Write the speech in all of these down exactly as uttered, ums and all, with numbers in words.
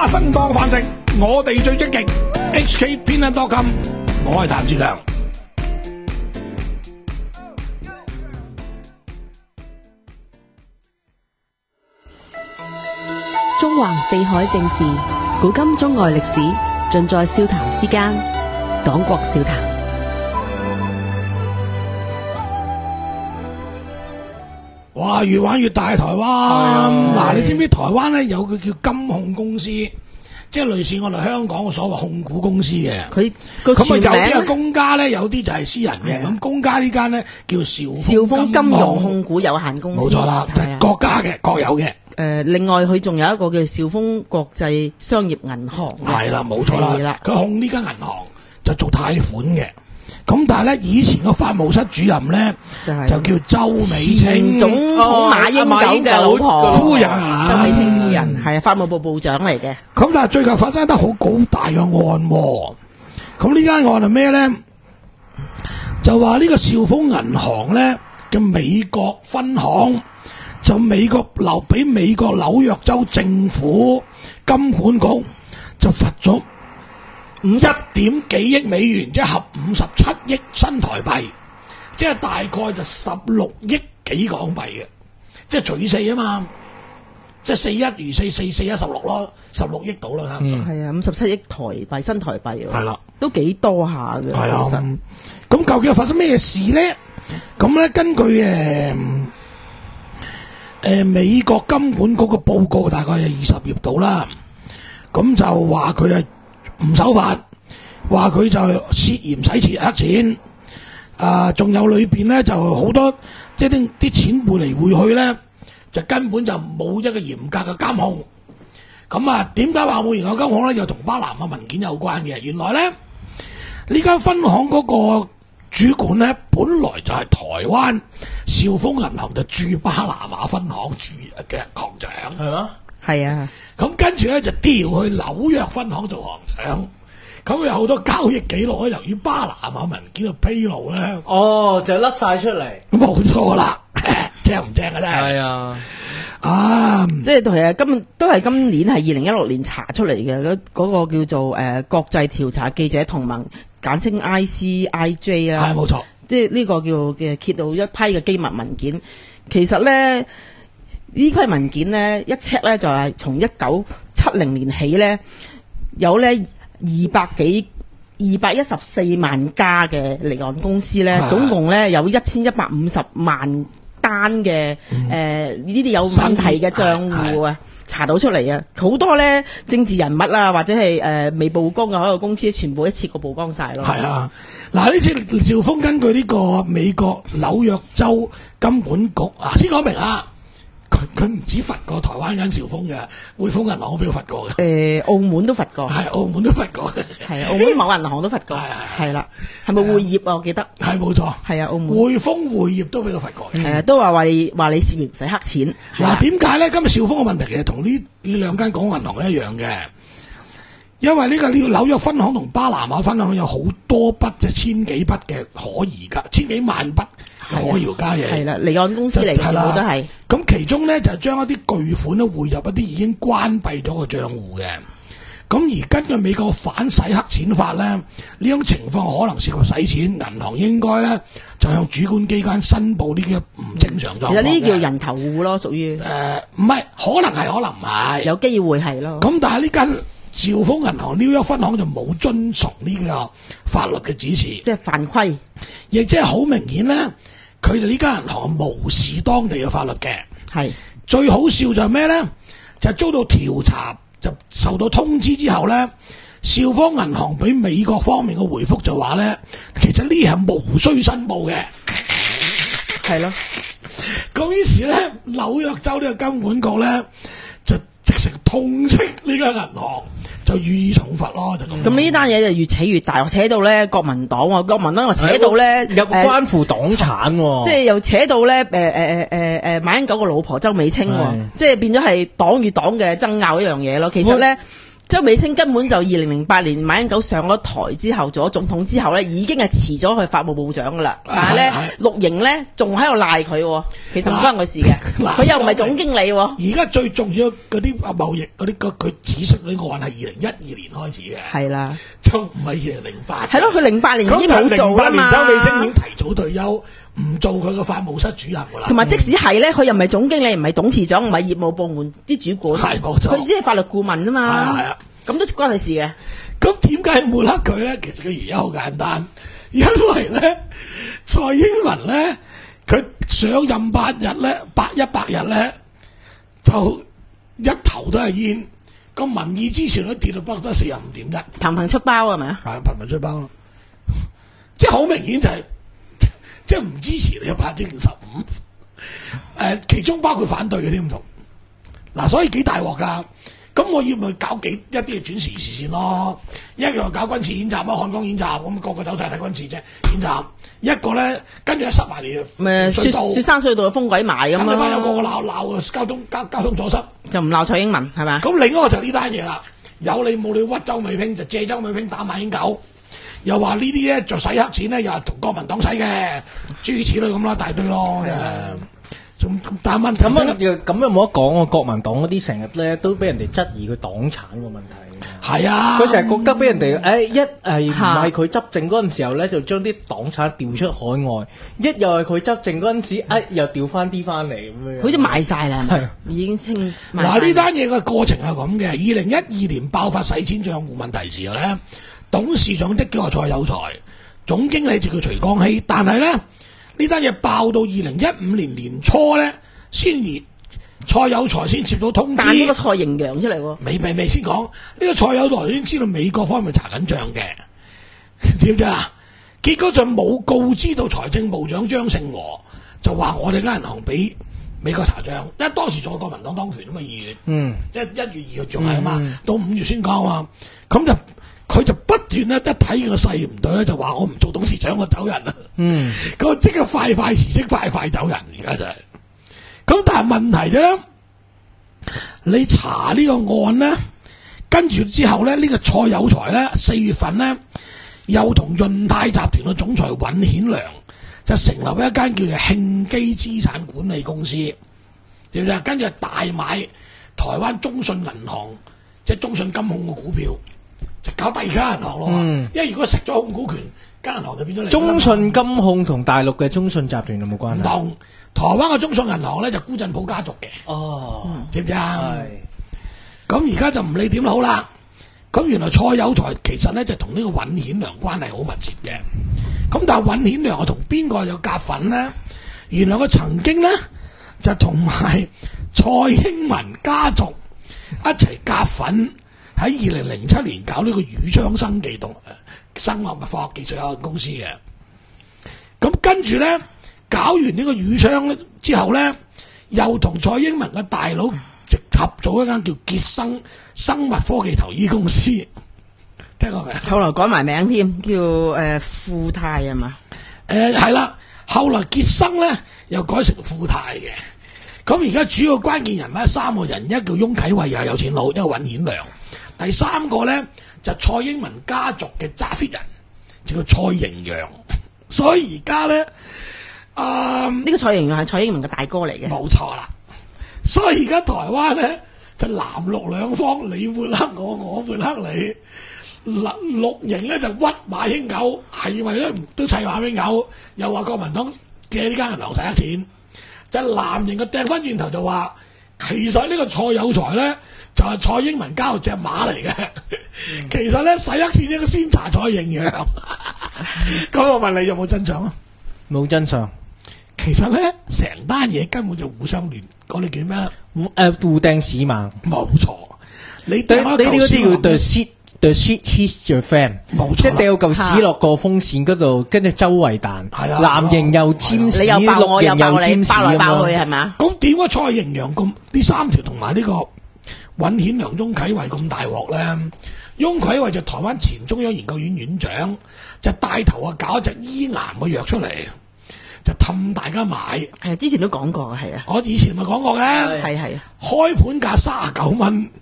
花生當飯食，我哋最積極。H K 偏向多金，我係譚志強。 中橫四海正事，古今中外歷史，盡在笑談之間。黨國笑談。 哇！越玩越大，台灣嗱，你知唔知台灣咧有個叫金控公司，即係類似我哋香港嘅所謂控股公司嘅。 佢個咁啊全名有啲係公家咧，有啲就係私人嘅。咁公家呢間咧叫兆兆豐金融控股有限公司， 冇錯啦，就係國家嘅，國有嘅。 誒，另外佢仲有一個叫兆豐國際商業銀行嘅， 係啦，冇錯啦。 係啦， 佢控呢間銀行就做貸款嘅。咁但係咧，以前個法務室主任咧就係就叫周美清， 總統馬英九嘅老婆夫人， 周美清夫人係法務部部長嚟嘅。 咁但係最近發生得好好大嘅案喎。咁呢間案係咩咧？就話呢個兆豐銀行咧嘅美國分行，就美國留俾美國紐約州政府金管局就罰咗一點幾億美元，即係合五十七億新台幣，即係大概就十六億幾港幣嘅，即係除以四啊嘛，即係四一如四四四一十六咯，十六億到啦，差唔多。 係啊，五十七億台幣新台幣喎， 係啦， 都幾多下嘅。 係啊， 其實咁究竟發生咩事咧？咁咧根據誒誒美國金管局嘅報告，大概係二十頁到啦，咁就話佢係唔守法，話佢就涉嫌洗錢黑錢，啊，仲有裏邊咧就好多即係啲啲錢匯嚟匯去咧，就根本就冇一個嚴格嘅監控。咁啊，點解話冇嚴格監控咧？又同巴拿馬文件有關嘅。原來咧呢間分行嗰個主管咧，本來就係台灣兆豐銀行嘅駐巴拿馬分行主嘅行長， 係嗎？ 係啊， 咁跟住咧就調去紐約分行做行長，咁有好多交易記錄咧，由於巴拿馬文件嘅披露咧， 哦，就甩晒出嚟， 冇錯啦，正唔正啊？真係係啊， 啊， 即係係啊，今都係今年係二零一六年查出嚟嘅嗰嗰個叫做誒、呃、國際調查記者同盟，簡稱 I C I J 啦， 係冇錯， 即係呢個叫嘅揭露一批嘅機密文件。其實咧呢批文件咧一 check 咧就係從一九七零年起咧有咧二百幾二百一十四萬家嘅離岸公司咧，總共咧有一千一百五十萬單嘅誒呢啲有問題嘅賬戶啊，查到出嚟啊，好多咧政治人物啊或者係誒、呃、未曝光嘅海外公司，全部一次過曝光晒咯。 係啊，嗱呢次兆豐根據呢個美國紐約州金管局啊，先講明啊。佢佢唔止罰過台灣間兆豐嘅，匯豐銀行我俾佢罰過嘅。 誒、呃，澳門都罰過， 係澳門都罰過嘅。 係啊，澳門某銀行都罰過，係啦，係咪匯業啊？我記得係冇錯， 係啊，澳門匯豐匯業都俾佢罰過嘅。 係啊，都話話你話你涉嫌洗黑錢。 嗱，點解咧？今日兆豐嘅問題其實同呢呢兩間港銀行一樣嘅，因為呢個呢個紐約分行同巴拿馬分行有好多筆即係千幾筆嘅可疑噶，千幾萬筆。可搖加嘢係啦，離岸公司嚟嘅，全部都係。咁其中咧就係將一啲巨款咧匯入一啲已經關閉咗嘅賬戶嘅。咁而根據美國反洗黑錢法咧，呢種情況可能涉及洗錢，銀行應該咧就向主管機關申報呢啲唔正常狀況。其實呢啲叫人頭戶咯，屬於誒唔係，可能係，可能唔係，有機會係咯。咁但係呢間兆豐銀行紐約分行就冇遵從呢個法律嘅指示，即係犯規，亦即係好明顯咧。佢哋呢間銀行係無視當地嘅法律嘅，係最好笑就係咩咧？就係遭到調查，就受到通知之後咧，兆豐銀行俾美國方面嘅回覆就話咧，其實呢係無需申報嘅，係咯。咁於是咧，紐約州呢個金管局咧就直成痛斥呢間銀行。就予以重罰咯，就咁。咁呢單嘢就越扯越大，扯到咧國民黨喎，國民黨又扯到咧，有關乎黨產喎，即係又扯到咧誒誒誒誒誒馬英九個老婆周美清喎，即係變咗係黨與黨嘅爭拗一樣嘢咯。其實咧， 周美青根本就二零零八年馬英九上咗台之後做咗總統之後咧，已經係辭咗去法務部長噶啦。但係咧，綠營咧仲喺度賴佢喎，其實唔關佢事嘅，佢又唔係總經理喎。 而家最重要嗰啲貿易嗰啲佢指出呢個案係二零一二年開始嘅， 係啦， 就唔係二零零八。 係咯，佢零八年已經冇做啦嘛。 周美青已經提早退休，唔做佢個法務室主任噶啦。 同埋即使係咧，佢又唔係總經理，唔係董事長，唔係業務部門啲主管， 係冇錯， 佢只係法律顧問啫嘛。 係啊係啊， 咁都關佢事嘅。 咁點解抹黑佢咧？其實個原因好簡單，因為咧蔡英文咧佢上任八日咧，百一百日咧就一頭都係煙，個民意支持率跌到不得四十五點一， 頻頻出包係咪啊？ 係頻頻出包咯，即係好明顯就係、是、即係唔支持你百分之五十五，誒其中包括反對嘅添唔同，嗱所以幾大鑊㗎。咁我要咪搞幾一啲嘅轉時視線咯，一個搞軍事演習啊，漢江演習咁個個走晒睇軍事啫演習，一個咧跟住一塞埋嚟咩雪雪山隧道嘅風鬼埋咁咁你班有個個咯， 鬧鬧交通交交通阻塞， 就唔鬧蔡英文係嘛？ 咁另一個就呢單嘢啦，有你冇你屈周美拼就借周美拼打馬英九，又話呢啲咧就洗黑錢咧，又係同國民黨洗嘅，諸如此類咁啦，大堆咯誒。仲但問咁樣又咁又冇得講喎，國民黨嗰啲成日咧都俾人哋質疑佢黨產個問題。 係啊， 佢成日覺得俾人哋誒、哎、一係唔係佢執政嗰陣時候咧，就將啲黨產調出海外；一又係佢執政嗰陣時，誒、哎、又調翻啲翻嚟咁樣。 好似賣晒啦，係咪係已經清。 嗱呢單嘢嘅過程係咁嘅，二零一二年爆發洗錢帳戶問題時候咧，董事長的叫蔡有才，總經理就叫徐光熙，但係咧。呢單嘢爆到二零一五年年初咧，先而蔡有才先接到通知， 彈呢個蔡盈陽出嚟喎。 未未未先講，呢、這個蔡有才先知道美國方面查緊帳嘅，知唔知啊？結果就冇告知到財政部長張勝和，就話我哋間銀行俾美國查帳，因為當時仲有國民黨當權啊嘛，二月， 嗯， 即係一月二號仲係啊嘛， 嗯、 到五月先講啊嘛，咁就。佢就不斷咧，一睇個勢唔對咧，就話我唔做董事長，我走人啦。嗯，咁即刻快快辭職，快快走人。而家就係、是，咁但係問題啫，你查呢個案咧，跟住之後咧，呢、這個蔡有才咧，四月份咧，又同潤泰集團嘅總裁尹顯良就成立一間叫做慶基資產管理公司，知唔知啊？跟住大買台灣中信銀行，即係中信金控嘅股票。就搞第二間銀行咯，嗯、因為如果食咗控股權，間銀行就變咗你。 中信金控同大陸嘅中信集團有冇關係？唔同台灣嘅中信銀行咧就辜振甫家族嘅。哦，知唔知啊？係。咁而家就唔理點好啦。咁原來蔡有才其實咧就同呢個尹顯良關係好密切嘅。咁但係尹顯良係同邊個有夾份咧？原來佢曾經咧就同埋蔡英文家族一齊夾份。喺二零零七年搞呢個宇昌生技動生物化學技術有限公司嘅，咁跟住咧搞完呢個宇昌咧之後咧，又同蔡英文嘅大佬直合組一間叫傑生生物科技投資公司，聽過未啊？ 後來改埋名添，叫誒富泰係嘛？ 誒係啦，後來傑生咧又改成富泰嘅，咁而家主要關鍵人物三個人，一個叫翁啟惠又係有錢佬，一個尹顯良。第三個咧就蔡英文家族嘅揸 fit 人，叫做蔡盈陽。所以而家咧，啊、嗯、 呢個蔡盈陽係蔡英文嘅大哥嚟嘅， 冇錯啦。所以而家台灣咧就藍綠兩方，你抹黑我，我抹黑你。綠綠營咧就屈馬英九，係咪咧都砌馬英九，又話國民黨嘅呢間銀行使得錢。就藍營嘅掟翻轉頭就話，其實呢個蔡有才咧。就係蔡英文交隻馬嚟嘅，嗯、其實咧洗黑錢應該先查蔡盈陽。咁我問你有冇真相啊？ 冇真相。 其實咧成單嘢根本就互相聯，嗰啲叫咩咧？ 互誒互掟屎馬。冇錯，你掟你呢嗰啲叫 the shit the shit hits your fan。冇錯，即係掉嚿屎落個風扇嗰度，跟住周圍彈。係啊，藍營又沾屎，綠營又沾屎咁樣。 係嘛？ 咁點解蔡盈陽咁呢三條同埋呢個？尹顯良、翁啟惠咁大鑊咧，翁啟惠就台灣前中央研究院院長，就帶頭啊搞一隻醫癌嘅藥出嚟，就氹大家買。 係之前都講過嘅，係啊。 我以前咪講過嘅， 係係啊。 開盤價三十九蚊，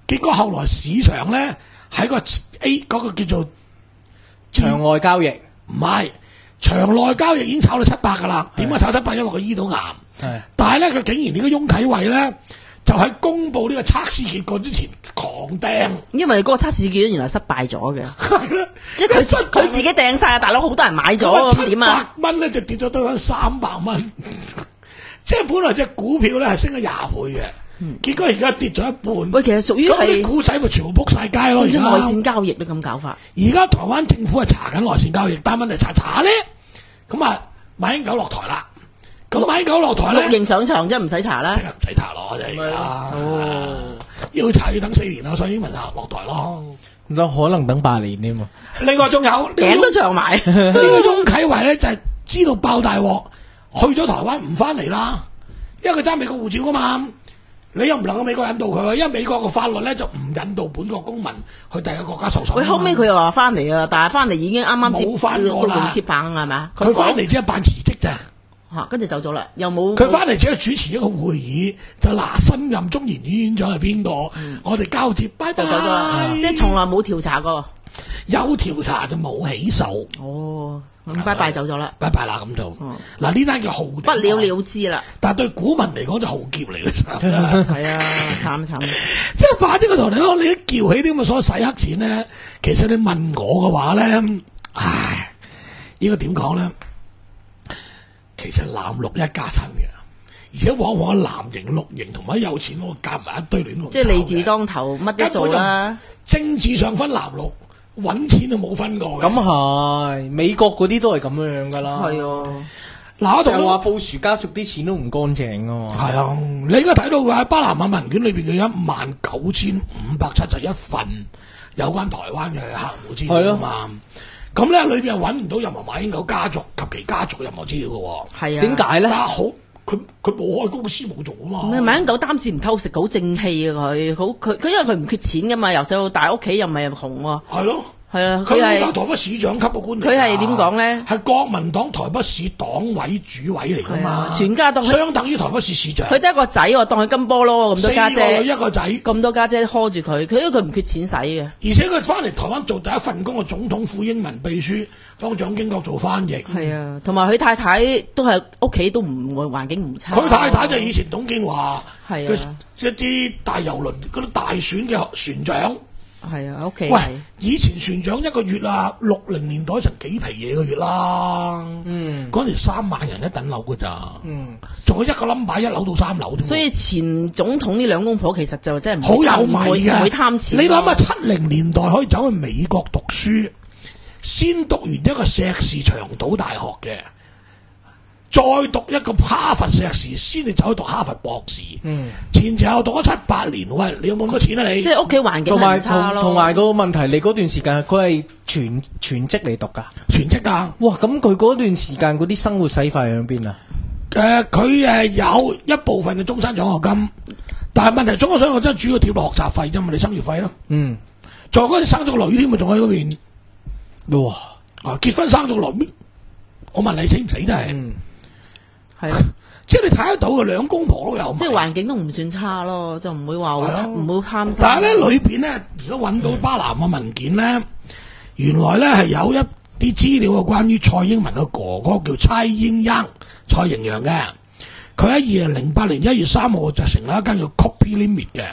結果後來市場咧喺個 A 嗰個叫做場外交易， 唔係場內交易已經炒到七百噶啦。點解炒七百？因為佢醫到癌。係，但係咧佢竟然呢個翁啟惠咧就喺公佈呢個測試結果之前狂掟， 因為嗰個測試結果原來失敗咗嘅。係啦，即係佢佢自己掟晒啊！大佬好多人買咗，咁點啊？ 百蚊咧就跌咗得翻三百蚊，即係本來隻股票咧係升咗廿倍嘅。嗯、結果而家跌咗一半。喂， 其實屬於係啲股仔咪全部仆晒街咯。而家內線交易都咁搞法。 而家台灣政府係查緊內線交易，但問題查查咧，咁啊馬英九落台啦。咁馬英九落台咧， 綠營上場即係唔使查啦， 即係唔使查咯，就而家。哦，要查要等四年啊，所以英文下落台咯。 咁都可能等八年添嘛。 另外仲有頸都長埋。 呢個翁啟惠咧就係知道爆大鑊，去咗台灣唔翻嚟啦，因為佢揸美國護照噶嘛。你又唔能夠美國引導佢，因為美國嘅法律咧就唔引導本國公民去第二個國家受審。 喂，後尾佢又話翻嚟啊，但係翻嚟已經啱啱接冇翻過啦， 接棒係咪啊？ 佢翻嚟只係辦辭職咋。 嚇，跟住走咗啦，又冇。 佢翻嚟只係主持一個會議，就嗱新任中研院院長係邊個？嗯、我哋交接，拜拜。 就走咗啦，即係從來冇調查過。 有調查就冇起訴。 哦。咁拜拜走咗啦， 拜拜啦咁就，嗱呢單叫浩鼎， 不了了之啦。 但係對股民嚟講就浩劫嚟嘅， 係啊，慘慘。 即係反正我同你講，你一叫起啲咁嘅所謂洗黑錢咧，其實你問我嘅話咧，唉，應該點講咧？其實藍綠一家親嘅，而且往往藍營、綠營同埋有錢嗰個夾埋一堆亂， 即係利字當頭，乜都做啦。 政治上分藍綠。搵錢都冇分過嘅， 咁係美國嗰啲都係咁樣樣噶啦。 係啊， 嗱我同話布殊家族啲錢都唔乾淨噶嘛。係啊，你而家睇到嘅巴拿馬文件裏邊嘅一萬九千五百七十一份有關台灣嘅客戶資料啊嘛。咁咧裏邊又搵唔到任何馬英九家族及其家族任何資料嘅。 係啊， 點解咧？ 好，佢佢冇開公司冇做啊嘛。 唔係馬英九擔字唔偷食，好正氣啊佢，好佢佢因為佢唔缺錢噶嘛，由細到大屋企又唔係窮喎。 係咯。 係啊， 佢係台北市長級嘅官員。 佢係點講咧？ 係國民黨台北市黨委主委嚟噶嘛？ 全家當相等於台北市市長。 佢得一個仔，我當佢金波咯，咁多家姐， 四個女一個仔， 咁多家姐拖住佢，佢因為佢唔缺錢使嘅。 而且佢翻嚟台灣做第一份工嘅總統府英文秘書，幫蔣經國做翻譯。 係啊，同埋佢太太都係屋企都唔會環境唔差。 佢太太就以前董建華係啊， 一啲大郵輪嗰啲大選嘅船長。 係啊，屋企。 喂，以前船長一個月啊，六零年代成幾皮嘢個月啦。嗯，嗰陣三萬人一等樓噶咋。嗯，仲有一個 number 一樓到三樓添。 所以前總統呢兩公婆其實就真係好有米嘅， 唔會貪錢。 你諗下七零年代可以走去美國讀書，先讀完一個碩士長島大學嘅。再讀一個哈佛碩士，先至走去讀哈佛博士。嗯，前前後讀咗七八年，喂，你有冇咁多錢啊？你即係屋企環境唔差咯。 同埋個問題，你嗰段時間佢係全全職嚟讀噶， 全職噶。 哇，咁佢嗰段時間嗰啲生活使費喺邊啊？ 誒、呃，佢誒有一部分嘅終身獎學金，但係問題終身獎學金主要貼落學雜費啫嘛，你生活費咯。嗯，仲有嗰啲生咗個女添嘛，仲喺嗰邊。哇！啊，結婚生咗個女，我問你死唔死都係。嗯係啊， 即係你睇得到嘅兩公婆都有， 即係環境都唔算差咯，就唔會話唔好貪心。 但係咧裏邊咧，而家揾到巴拿馬嘅文件咧，嗯、原來咧係有一啲資料係關於蔡英文嘅哥哥叫蔡英央蔡英陽嘅，佢喺二零零八年一月三號就成立一間叫 Copy Limit 嘅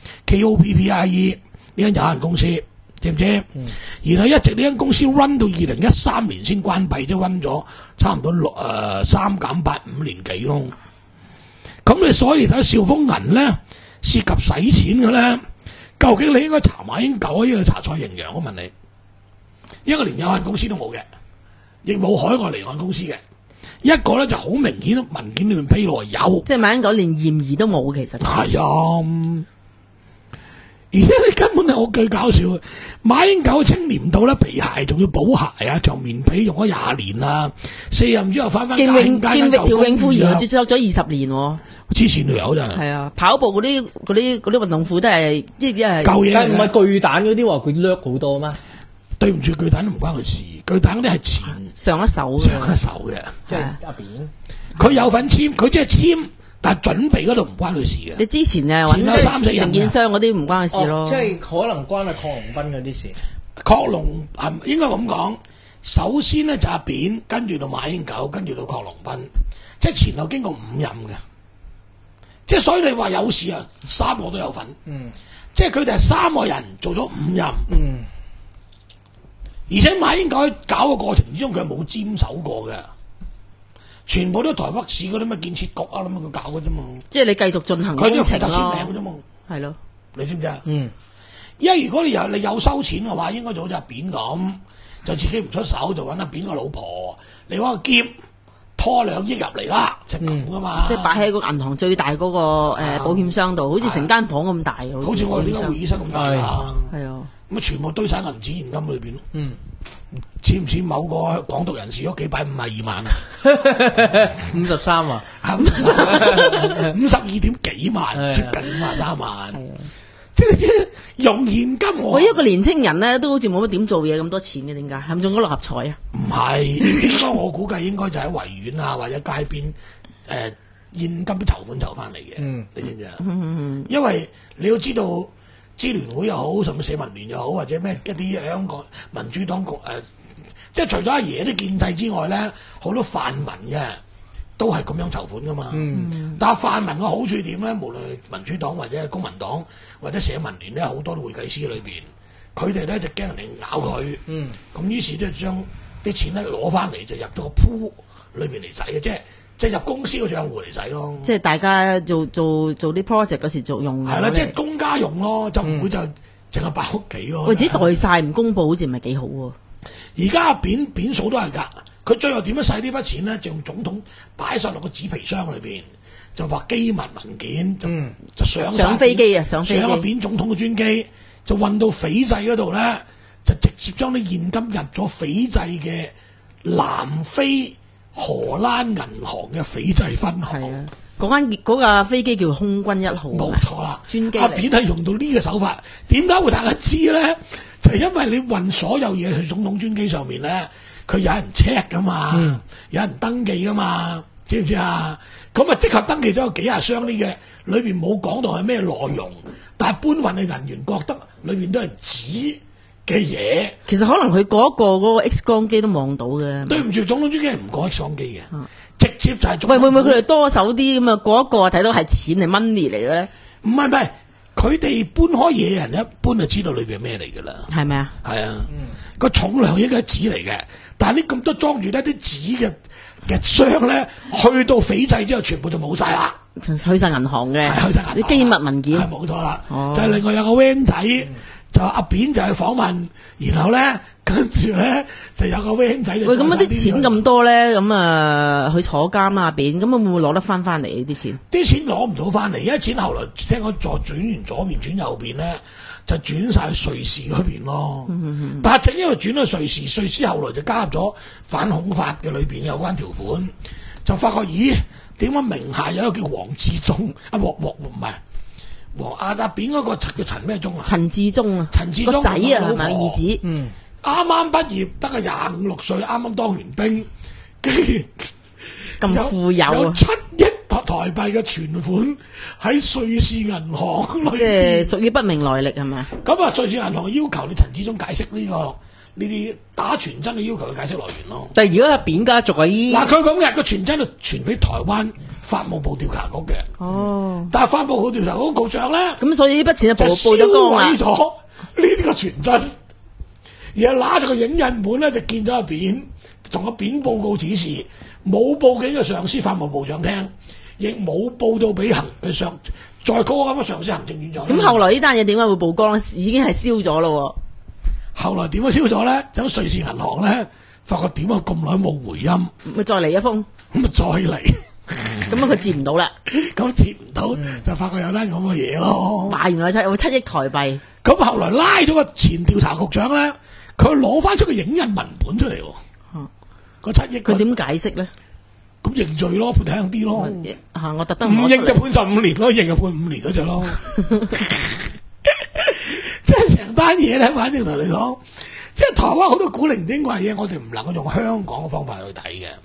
K O P P I E 呢間有限公司。知唔知？嗯、然後一直呢間公司 run 到二零一三年先關閉，即係 run 咗差唔多六誒三減八五年幾咯。咁你所以睇兆豐銀咧涉及使錢嘅咧，究竟你應該查馬英九啊，應該查蔡英陽？我問你，一個連有限公司都冇嘅，亦冇海外離岸公司嘅，一個咧就好明顯文件裏面披露有， 即係馬英九連嫌疑都冇，其實係啊。而且你根本係好最搞笑，馬英九青年到咧皮鞋仲要補鞋啊，長棉被用咗廿年啦，卸任之後翻翻健泳健泳條泳褲原來接受咗二十年喎， 之前都有真係。 係啊，跑步嗰啲嗰啲嗰啲運動褲都係即係舊嘢， 但係唔係巨蛋嗰啲話佢掠好多咩？ 對唔住，巨蛋都唔關佢事，巨蛋嗰啲係前上一手嘅， 上一手嘅， 即係阿扁， 佢有份簽，佢即係簽但係準備嗰度唔關佢事嘅。 你之前誒前有三四人承建商嗰啲唔關佢事咯。 哦、即係可能關阿郝龍斌嗰啲事。 郝龍係應該咁講，首先咧就阿扁，跟住到馬英九，跟住到郝龍斌，即係前後經過五任嘅。即係所以你話有事啊，三個都有份。嗯，即係佢哋係三個人做咗五任。嗯，而且馬英九喺搞嘅過程之中，佢係冇沾手過嘅，全部都台北市嗰啲咩建設局啊，咁樣佢搞嘅啫嘛。即係你繼續進行工程咯。佢就簽名嘅啫嘛。 係咯， 你知唔知啊？ 嗯， 因為如果你有你有收錢嘅話，應該就好似阿扁咁，就自己唔出手，就揾阿扁個老婆，你揾個篋拖兩億入嚟啦，就咁噶嘛。 嗯、即係擺喺個銀行最大嗰、那個誒、呃、保險箱度，好似成間房咁大， 好似我哋呢個會議室咁大啊。 係啊， 咁啊全部堆晒銀紙現金裏邊咯。 嗯， 似唔似某個港獨人士嗰幾百五十二萬啊？ 五十三啊， 五十二點幾萬，接近五十三萬。即係用現金我。 我一個年青人咧，都好似冇乜點做嘢咁多錢嘅，點解？係咪中咗六合彩啊？ 唔係，應該我估計應該就喺維園啊，或者街邊誒、呃、現金啲籌款籌翻嚟嘅。嗯，你知唔知啊？嗯、因為你要知道，支聯會又好，甚至社民聯又好，或者咩一啲香港民主黨局誒、呃，即係除咗阿爺啲建制之外咧，好多泛民嘅。都係咁樣籌款噶嘛，嗯、但係泛民嘅好處點咧？無論民主黨或者係公民黨或者社民聯咧，好多會計師裏邊，佢哋咧就驚人哋咬佢，咁、嗯、於是都係將啲錢咧攞翻嚟就入咗個鋪裏邊嚟使嘅，即係即係入公司個賬戶嚟使咯。 即係大家做做做啲 project 嗰時做用。 係啦，即係公家用咯，就唔會就淨係擺屋企咯。 或者代晒唔公佈，好似唔係幾好喎。 而家扁扁數都係㗎。佢最後點樣使呢筆錢咧？就用總統擺晒落個紙皮箱裏邊，就話機密文件，就、嗯、就上上飛機啊，上飛機， 上個扁總統嘅專機，就運到斐濟嗰度咧，就直接將啲現金入咗斐濟嘅南非荷蘭銀行嘅斐濟分行。係啊， 嗰間嗰架飛機叫空軍一號。 冇錯啦， 專機。 阿扁係用到呢個手法，點解會大家知咧？就係、因為你運所有嘢去總統專機上面咧。佢有人 check 噶嘛，嗯、有人登記噶嘛，知唔知啊？咁啊，的確登記咗有幾廿箱呢嘅，裏邊冇講到係咩內容，但係搬運嘅人員覺得裏邊都係紙嘅嘢。 其實可能佢嗰個嗰個 X 光機都望到嘅。 對唔住，總統專機係唔過 X 光機嘅，嗯、直接就係總統。喂， 會唔會佢哋多手啲咁啊？過一個睇到係錢係 money 嚟嘅咧？ 唔係唔係。佢哋搬開嘢嘅人一搬就知道裏邊係咩嚟㗎啦， 係咪啊？ 係啊，個、嗯、重量應該係紙嚟嘅，但係呢咁多裝住呢啲紙嘅嘅箱咧，去到斐濟之後，全部就冇晒啦， 去晒銀行嘅， 係去晒銀行啲機密文件， 係冇錯啦。哦、就係另外有個 van 仔，嗯、就阿扁就去訪問，然後咧跟住咧就有個 van 仔。 喂，咁嗰啲錢咁多咧，咁啊去坐監啊扁，咁會唔會攞得翻翻嚟呢啲錢？ 啲錢攞唔到翻嚟，因為錢後來聽講再轉完左邊轉右邊咧，就轉晒去瑞士嗰邊咯。嗯嗯嗯、但係正因為轉咗瑞士，瑞士後來就加入咗反恐法嘅裏邊有關條款，就發覺咦，點解名下有一個叫黃志忠啊？黃黃唔係黃阿阿扁嗰個叫陳咩忠啊？ 陳志忠啊， 陳志忠個仔啊，係咪兒子？ 嗯，啱啱畢業得個廿五六歲，啱啱當完兵，跟住咁富有啊， 有七億台台幣嘅存款喺瑞士銀行裏邊， 即係屬於不明來歷係咪？ 咁啊，瑞士銀行要求你陳志忠解釋呢、這個呢啲打傳真嘅要求，佢解釋來源咯。 但係而家阿扁家族喺嗱，佢講嘅個傳真就傳俾台灣法務部調查局嘅。哦，但係法務部調查局局長咧，咁所以呢筆錢就報咗光啦。 就銷毀咗呢啲個傳真，而係拿咗個影印本咧，就見咗阿扁，同阿扁報告指示，冇報俾個上司法務部長聽，亦冇報到俾行佢上再高咁嘅上司行政院長。 咁後來呢單嘢點解會曝光咧？已經係燒咗咯。 後來點樣燒咗咧？咁瑞士銀行咧，發覺點解咁耐冇回音， 咪再嚟一封， 咁咪再嚟， 咁啊佢接唔到啦， 咁接唔到就發覺有單咁嘅嘢咯。 哇！原來七有七億台幣。 咁後來拉咗個前調查局長咧，佢攞翻出個影印文本出嚟，個、啊、七億佢點解釋咧？ 咁認罪咯，判輕啲咯。 吓、啊，我特登唔認就判十五年咯，認就判五年嗰隻咯。即係成單嘢咧，反正同你講，即係台灣好多古靈精怪嘢，我哋唔能夠用香港嘅方法去睇嘅。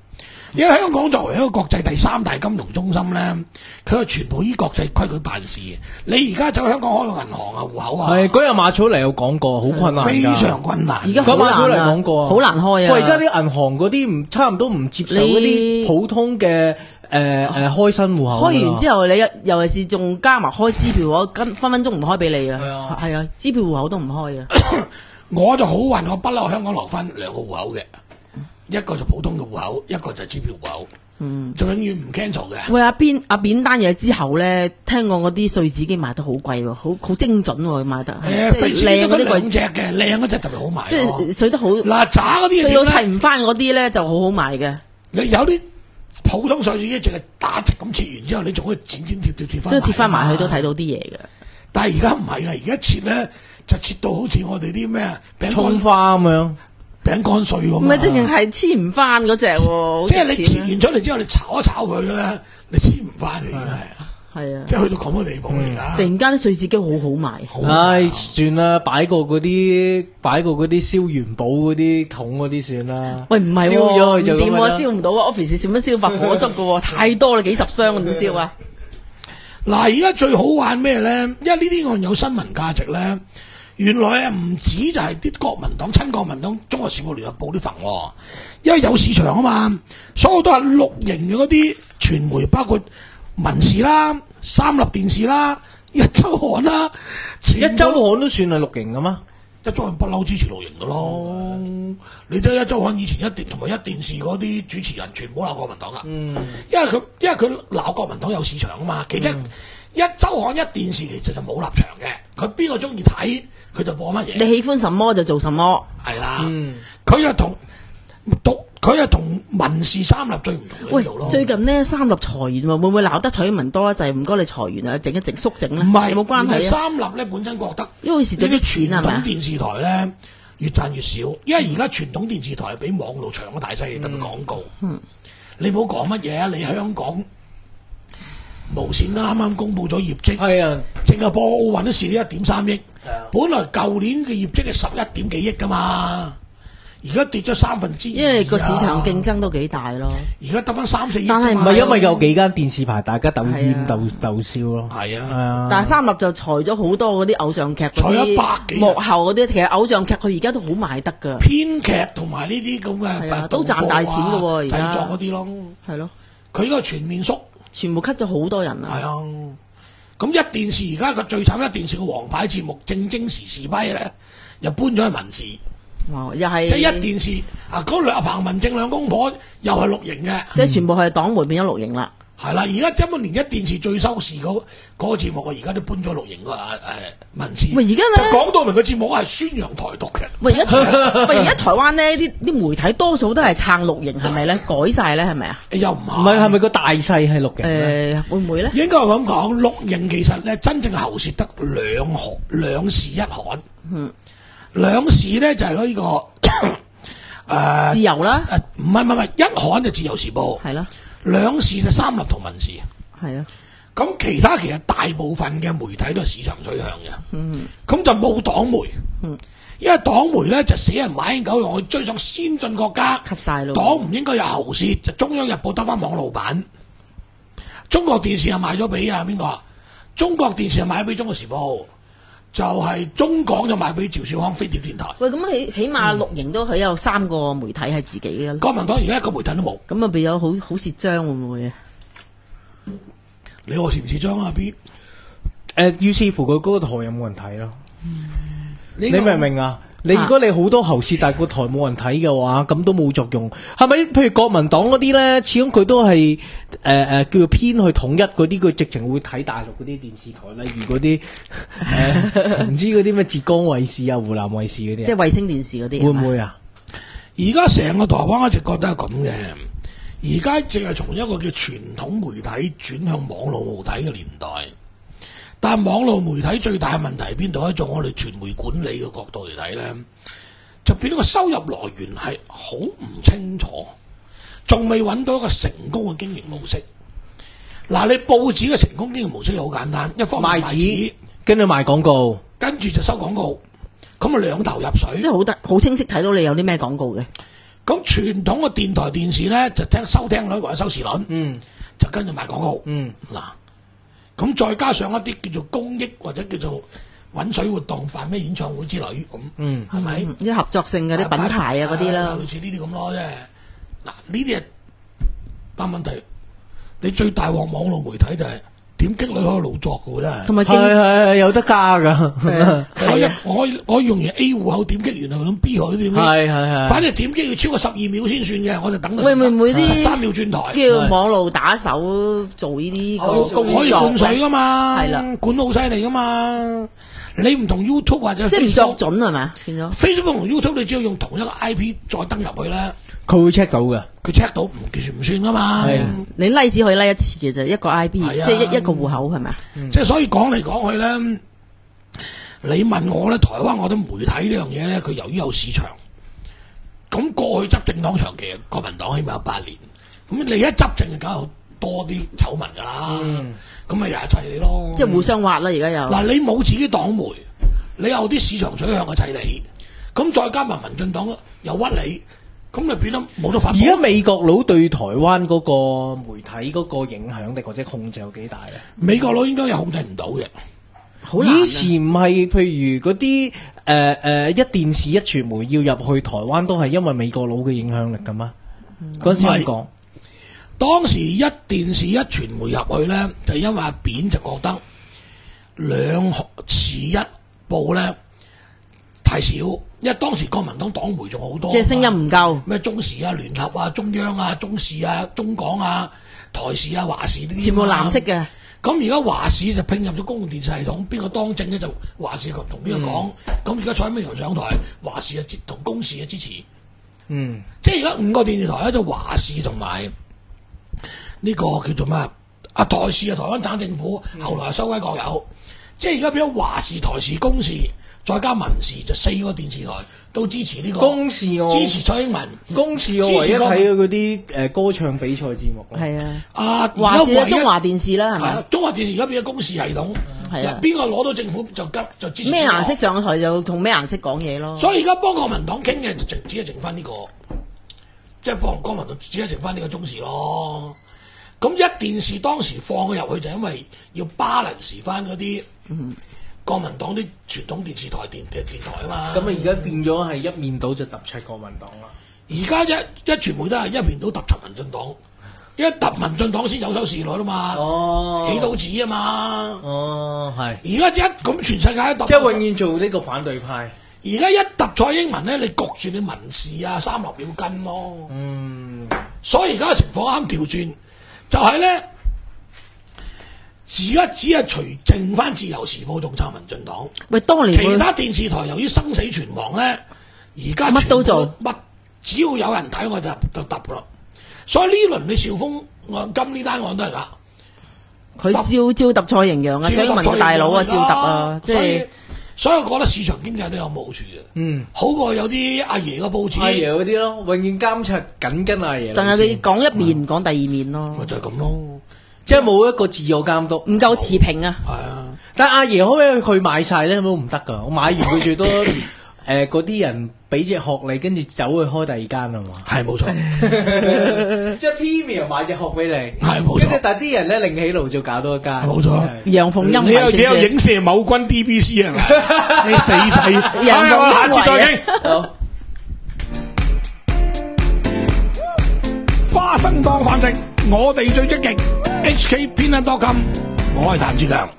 因為香港作為一個國際第三大金融中心咧，佢係全部依國際規矩辦事。你而家走去香港開個銀行啊、戶口啊， 係嗰日馬草嚟有講過，好困難， 非常困難。 而家好難啊， 講過好難開啊。 喂，而家啲銀行嗰啲唔差唔多唔接受嗰啲普通嘅誒誒開新戶口。 開完之後，你尤其是仲加埋開支票嗰，跟分分鐘唔開俾你啊。係啊，係啊，支票戶口都唔開啊。 我就好運，我不嬲香港留翻兩個戶口嘅。一個就普通嘅戶口，一個就支票戶口，嗯，就永遠唔 cancel 嘅。 喂，阿邊阿扁單嘢之後咧，聽講嗰啲碎紙機賣得好貴喎，好好精準喎，賣得。 誒， 即係靚嗰啲兩隻嘅，靚嗰隻特別好賣。 即係碎得好。 嗱，渣嗰啲碎到砌唔翻嗰啲咧，就好好賣嘅。 你有啲普通碎紙機淨係打直咁切完之後，你仲可以剪剪貼貼貼翻。 即係貼翻埋去都睇到啲嘢嘅。 但係而家唔係啦，而家切咧就切到好似我哋啲咩葱花咁樣。 餅乾碎咁， 唔係，直情係黐唔翻嗰隻喎。 即係你切完出嚟之後，你炒一炒佢咧，你黐唔翻嘅，已經係。係啊，即係去到咁嘅地步嚟㗎。突然間啲碎紙機好好賣。 唉，算啦，擺過嗰啲，擺過嗰啲燒元寶嗰啲桶嗰啲算啦。 喂，唔係， 燒咗佢就點喎？燒唔到啊 ！Office 點樣燒法火燭㗎喎？太多啦，幾十箱點燒啊？ 嗱，而家最好玩咩咧？因為呢啲案有新聞價值咧。原來啊，唔止就係啲國民黨、親國民黨、中國時報聯合報啲份喎，因為有市場啊嘛，所有都係綠營嘅嗰啲傳媒，包括民視啦、三立電視啦、一週刊啦， 一週刊都算係綠營㗎嘛？ 一週刊不嬲支持綠營㗎咯，嗯、你睇一週刊以前一電同埋一電視嗰啲主持人全部鬧國民黨㗎，嗯、因為佢因為佢鬧國民黨有市場啊嘛，其實。嗯一週刊一電視其實就冇立場嘅，佢邊個中意睇佢就播乜嘢。 你喜歡什麼就做什麼， 係啦。佢又同讀，佢又同民視三立最唔同嘅呢度咯。 最近呢，三立裁員喎，會唔會鬧得蔡英文多就係唔該你裁員啊，整一整縮整咧？ 唔係有冇關係啊？ 三立咧本身覺得， 因為蝕咗啲錢係咪啊？ 傳統電視台咧越賺越少，因為而家傳統電視台係俾網絡搶咗大細，特別廣告。嗯，你唔好講乜嘢啊！你香港。無線啱啱公布咗業績，係啊，淨係播奧運都蝕咗一點三億，係啊，本來舊年嘅業績係十一點幾億噶嘛，而家跌咗三分之二， 因為個市場競爭都幾大咯。 而家得翻三四億， 但係唔係因為有幾間電視牌大家鬥豔鬥鬥燒咯， 係啊， 係啊。 但係三立就裁咗好多嗰啲偶像劇，裁咗百幾幕後嗰啲，其實偶像劇佢而家都好賣得㗎， 編劇同埋呢啲咁嘅都賺大錢㗎喎，而家製作嗰啲咯， 係咯， 佢呢個全面縮。 全部 cut 咗好多人啊！ 係啊，咁一電視而家個最慘，一電視嘅王牌節目正經時事批咧，又搬咗去民視。 哇！又係即係一電視啊，嗰兩彭文正兩公婆又係綠營嘅， 即係全部係黨媒變咗綠營啦。 係啦，而家根本連一電視最收視嗰嗰個節目，我而家都搬咗綠營個誒民視。 喂，而家咧就講到明個節目係宣揚台獨嘅。 喂，而家喂而家台灣呢啲啲媒體多數都係撐綠營，係咪咧？改晒咧，係咪啊？ 又唔係？ 唔係係咪個大勢係綠營？ 誒，會唔會咧？ 應該係咁講，綠營其實咧真正喉舌得兩行兩市一刊。嗯，兩市咧就係嗰呢個誒自由啦。 誒唔係唔係唔係，一刊就自由時報。係啦。兩市就三立同民視， 係啊， 咁其他其實大部分嘅媒體都係市場取向嘅，嗯，咁就冇黨媒，嗯，因為黨媒咧就死人買狗用去追上先進國家，cut 晒咯，黨唔應該有喉舌，就中央日報得翻網路版，中國電視又賣咗俾啊邊個啊？中國電視又賣咗俾中國時報。就係中港就賣俾趙少康飛碟電台。喂，咁起起碼綠營都佢有三個媒體係自己嘅。國民黨而家一個媒體都冇。咁啊，變咗好好蝕章會唔會啊？你話蝕唔蝕章啊 B？ 誒，於是乎佢嗰個台有冇人睇咯？ 嗯、 你明唔明啊？你如果你好多喉舌，但係個台冇人睇嘅話，咁都冇作用。係咪？譬如國民黨嗰啲咧，始終佢都係誒誒叫做偏去統一嗰啲，佢直情會睇大陸嗰啲電視台，例如嗰啲誒唔知嗰啲咩浙江衛視啊、湖南衛視嗰啲，即係衛星電視嗰啲，會唔會啊？ 而家成個台灣一直覺得係咁嘅，而家淨係從一個叫傳統媒體轉向網絡媒體嘅年代。但係網絡媒體最大嘅問題係邊度咧？從我哋傳媒管理嘅角度嚟睇咧，就變咗個收入來源係好唔清楚，仲未揾到一個成功嘅經營模式。嗱，你報紙嘅成功經營模式好簡單，一方面賣紙， 跟住賣廣告， 跟住就收廣告，咁啊兩頭入水。 即係好得好清晰睇到你有啲咩廣告嘅。 咁傳統嘅電台電視咧就聽收聽率或者收視率， 嗯就跟住賣廣告。 嗯嗱，咁再加上一啲叫做公益或者叫做揾水活動，辦咩演唱會之類咁， 嗯係咪？ 嗯啲合作性嘅啲品牌啊嗰啲啦， 類似呢啲咁咯，即係嗱呢啲係，但問題你最大鑊網絡媒體就係點擊率可以勞作嘅喎，真係。 同埋經係係係有得加噶， 係啊我一係啊， 我我用完 A 戶口點擊完，咁 B 戶口點擊？ 係係係。 反正點擊要超過十二秒先算嘅，我就等佢會唔會啲十三秒轉台？ 叫網路打手做呢啲哦工作可以灌水咧噶嘛？ 係啦， 管得好犀利噶嘛？你唔同 YouTube 或者即係唔 Facebook 作準係嘛？變咗 Facebook 同 YouTube，你只要用同一個 I P 再登入去咧， 佢會 check 到嘅。 佢 check 到唔其實唔算噶嘛。 係你拉只可以拉一次嘅啫，一個 I P 係啊即係一一個戶口係咪啊？ 即係所以講嚟講去咧，你問我咧，台灣我覺得媒體呢樣嘢咧，佢由於有市場，咁過去執政黨長期國民黨起碼有八年，咁你一執政就梗係好多啲醜聞㗎啦，咁咪又係砌你咯。 即係互相挖啦，而家又嗱，你冇自己黨媒，你有啲市場取向嘅砌你，咁再加埋民進黨又屈你，咁就變得冇得反駁。 而家美國佬對台灣嗰個媒體嗰個影響力或者控制有幾大咧？ 美國佬應該又控制唔到嘅。 好難啊以前唔係，譬如嗰啲誒誒一電視一傳媒要入去台灣，都係因為美國佬嘅影響力噶嘛？嗰陣時咁講， 當時一電視一傳媒入去咧，就因為阿扁就覺得兩時一報咧太少，因為當時國民黨黨媒仲好多， 即係聲音唔夠。 咩中時啊、聯合啊、中央啊、中視啊、中港啊、台視啊、華視呢啲， 全部藍色嘅。 咁而家華視就拼入咗公共電視系統，邊個當政咧就華視同邊個講。咁而家蔡英文上台，華視啊同公視啊支持。 嗯， 即係而家五個電視台咧，就華視同埋呢個叫做咩啊？台視啊，台灣省政府，後來收歸國有。即係而家變咗華視、台視、公視，再加民視，就四個電視台都支持呢、個公視我支持蔡英文。 公視我唯一睇嘅嗰啲誒歌唱比賽節目咯。 係啊， 啊， 華視而家唯一中華電視啦，係係咪啊？中華電視而家變咗公視系統， 係啊邊個攞到政府就急就支持咩邊個顏色上台就同咩顏色講嘢咯。 所以而家幫國民黨傾嘅就淨只係剩翻呢、個，即係幫國民黨只係剩翻呢個中視咯。咁一電視當時放佢入去就因為要 balance 翻嗰啲國民黨啲傳統電視台電電電台啊嘛。 咁啊，而家變咗係一面倒就揼出國民黨啦。 而家一一傳媒都係一面倒揼柒民進黨，一揼民進黨先有收視率啊嘛。 哦起到紙啊嘛。 哦，係， 而家一咁全世界都揼， 即係永遠做呢個反對派。 而家一揼蔡英文咧，你焗住你民事啊三立要跟咯。 嗯， 所以而家嘅情況啱調轉，就係咧，而家只係除剩翻自由時報仲撐民進黨， 喂，當年佢其他電視台由於生死存亡咧，而家乜都做， 乜只要有人睇我就就揼噶啦。所以呢輪你兆豐案金呢單案都係㗎， 佢照照揼蔡營陽啊，蔡英文嘅大佬啊，照揼啊，即係所以所以我覺得市場經濟都有冇好處嘅， 嗯， 好過有啲阿爺嘅報紙， 阿爺嗰啲咯，永遠監察緊跟阿爺路線。 淨係佢講一面唔講第二面咯咪，就係咁咯。 即係冇一個自我監督。 唔夠持平啊。 係啊。 但阿爺可唔可以去買晒咧？都唔得噶。我買完佢最多誒嗰啲人俾隻殼你，跟住走去開第二間係嘛？ 係冇錯， 即係 Premium 買隻殼俾你， 係冇錯跟住但係啲人咧另起爐就搞多一間。 冇錯係楊鳳英你有你有為影射某軍 D B C 係咪？你死睇， 人唉我下次再為傾。 好花生當飯食，我哋最積極。H K 偏 dot com，我係譚志強。